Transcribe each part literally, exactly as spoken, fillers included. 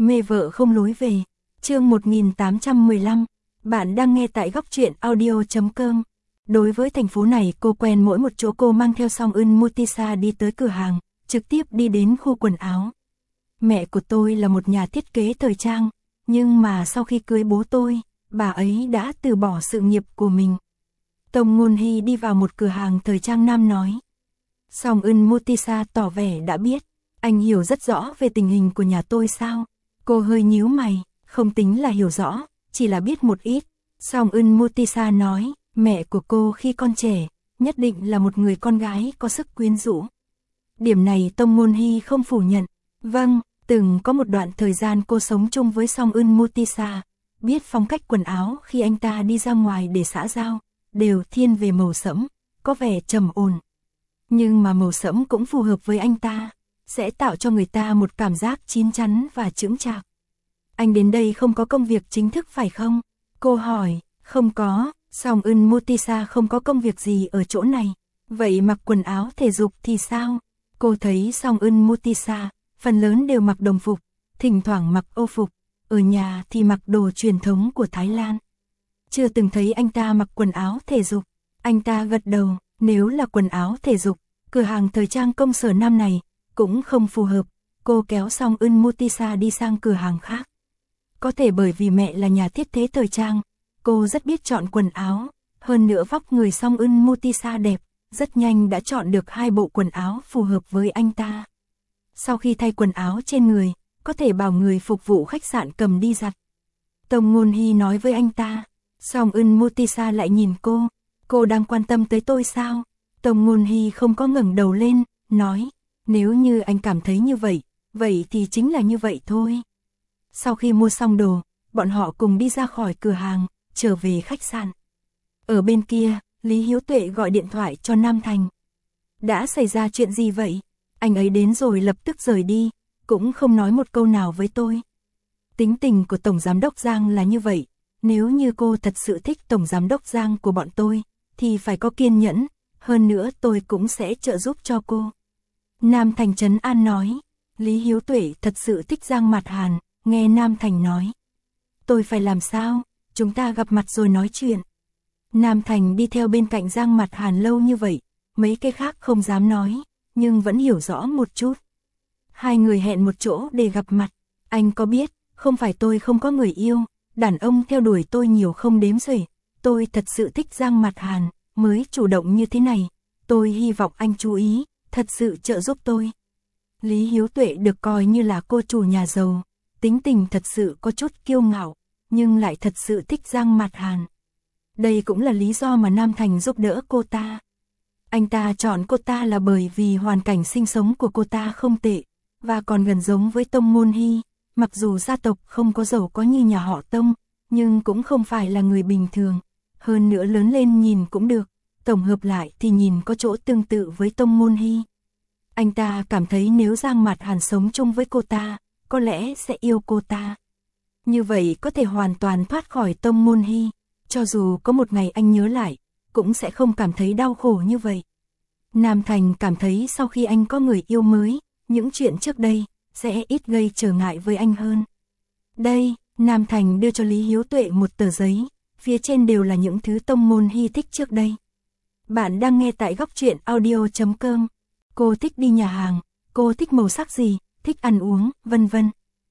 Mê vợ không lối về. Chương một nghìn tám trăm mười lăm. Bạn đang nghe tại góc truyện audio chấm com. Đối với thành phố này, cô quen mỗi một chỗ. Cô mang theo Song Eun Mutisa đi tới cửa hàng, trực tiếp đi đến khu quần áo. Mẹ của tôi là một nhà thiết kế thời trang, nhưng mà sau khi cưới bố tôi, bà ấy đã từ bỏ sự nghiệp của mình. Tông Ngôn Hy đi vào một cửa hàng thời trang nam nói. Song Eun Mutisa tỏ vẻ đã biết. Anh hiểu rất rõ về tình hình của nhà tôi sao? Cô hơi nhíu mày, không tính là hiểu rõ, chỉ là biết một ít. Song Eun Mutisa nói, mẹ của cô khi con trẻ, nhất định là một người con gái có sức quyến rũ. Điểm này Tông Ngôn Hy không phủ nhận. Vâng, từng có một đoạn thời gian cô sống chung với Song Eun Mutisa, biết phong cách quần áo khi anh ta đi ra ngoài để xã giao, đều thiên về màu sẫm, có vẻ trầm ổn. Nhưng mà màu sẫm cũng phù hợp với anh ta, sẽ tạo cho người ta một cảm giác chín chắn và chững chạc. Anh đến đây không có công việc chính thức phải không? Cô hỏi. Không có, Song Eun Mutisa không có công việc gì ở chỗ này. Vậy mặc quần áo thể dục thì sao? Cô thấy Song Eun Mutisa, phần lớn đều mặc đồng phục, thỉnh thoảng mặc âu phục, ở nhà thì mặc đồ truyền thống của Thái Lan. Chưa từng thấy anh ta mặc quần áo thể dục. Anh ta gật đầu, nếu là quần áo thể dục, cửa hàng thời trang công sở nam này cũng không phù hợp. Cô kéo Song Eun Mutisa đi sang cửa hàng khác. Có thể bởi vì mẹ là nhà thiết kế thời trang, cô rất biết chọn quần áo, hơn nữa vóc người Song Eun Mutisa đẹp, rất nhanh đã chọn được hai bộ quần áo phù hợp với anh ta. Sau khi thay quần áo trên người, có thể bảo người phục vụ khách sạn cầm đi giặt. Tông Ngôn Hy nói với anh ta. Song Eun Mutisa lại nhìn cô, cô đang quan tâm tới tôi sao? Tông Ngôn Hy không có ngẩng đầu lên, nói, nếu như anh cảm thấy như vậy, vậy thì chính là như vậy thôi. Sau khi mua xong đồ, bọn họ cùng đi ra khỏi cửa hàng, trở về khách sạn. Ở bên kia, Lý Hiếu Tuệ gọi điện thoại cho Nam Thành. Đã xảy ra chuyện gì vậy? Anh ấy đến rồi lập tức rời đi, cũng không nói một câu nào với tôi. Tính tình của Tổng Giám đốc Giang là như vậy, nếu như cô thật sự thích Tổng Giám đốc Giang của bọn tôi, thì phải có kiên nhẫn, hơn nữa tôi cũng sẽ trợ giúp cho cô. Nam Thành trấn an nói. Lý Hiếu Tuệ thật sự thích Giang Mạt Hàn, nghe Nam Thành nói. Tôi phải làm sao? Chúng ta gặp mặt rồi nói chuyện. Nam Thành đi theo bên cạnh Giang Mạt Hàn lâu như vậy, mấy cái khác không dám nói, nhưng vẫn hiểu rõ một chút. Hai người hẹn một chỗ để gặp mặt. Anh có biết, không phải tôi không có người yêu, đàn ông theo đuổi tôi nhiều không đếm xuể. Tôi thật sự thích Giang Mạt Hàn, mới chủ động như thế này. Tôi hy vọng anh chú ý, thật sự trợ giúp tôi. Lý Hiếu Tuệ được coi như là cô chủ nhà giàu, tính tình thật sự có chút kiêu ngạo, nhưng lại thật sự thích Giang Mạt Hàn. Đây cũng là lý do mà Nam Thành giúp đỡ cô ta. Anh ta chọn cô ta là bởi vì hoàn cảnh sinh sống của cô ta không tệ, và còn gần giống với Tông Ngôn Hy. Mặc dù gia tộc không có giàu có như nhà họ Tông, nhưng cũng không phải là người bình thường. Hơn nữa lớn lên nhìn cũng được, tổng hợp lại thì nhìn có chỗ tương tự với Tông Ngôn Hy. Anh ta cảm thấy nếu Giang Mạt Hàn sống chung với cô ta, có lẽ sẽ yêu cô ta. Như vậy có thể hoàn toàn thoát khỏi Tông Ngôn Hy, cho dù có một ngày anh nhớ lại, cũng sẽ không cảm thấy đau khổ như vậy. Nam Thành cảm thấy sau khi anh có người yêu mới, những chuyện trước đây sẽ ít gây trở ngại với anh hơn. Đây, Nam Thành đưa cho Lý Hiếu Tuệ một tờ giấy, phía trên đều là những thứ Tông Ngôn Hy thích trước đây. Bạn đang nghe tại góc truyện audio chấm com. Cô thích đi nhà hàng, cô thích màu sắc gì, thích ăn uống, vân vân.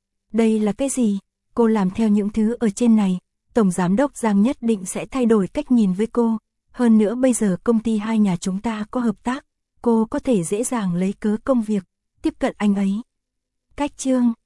Đây là cái gì? Cô làm theo những thứ ở trên này, Tổng Giám đốc Giang nhất định sẽ thay đổi cách nhìn với cô. Hơn nữa bây giờ công ty hai nhà chúng ta có hợp tác, cô có thể dễ dàng lấy cớ công việc, tiếp cận anh ấy. Cách chương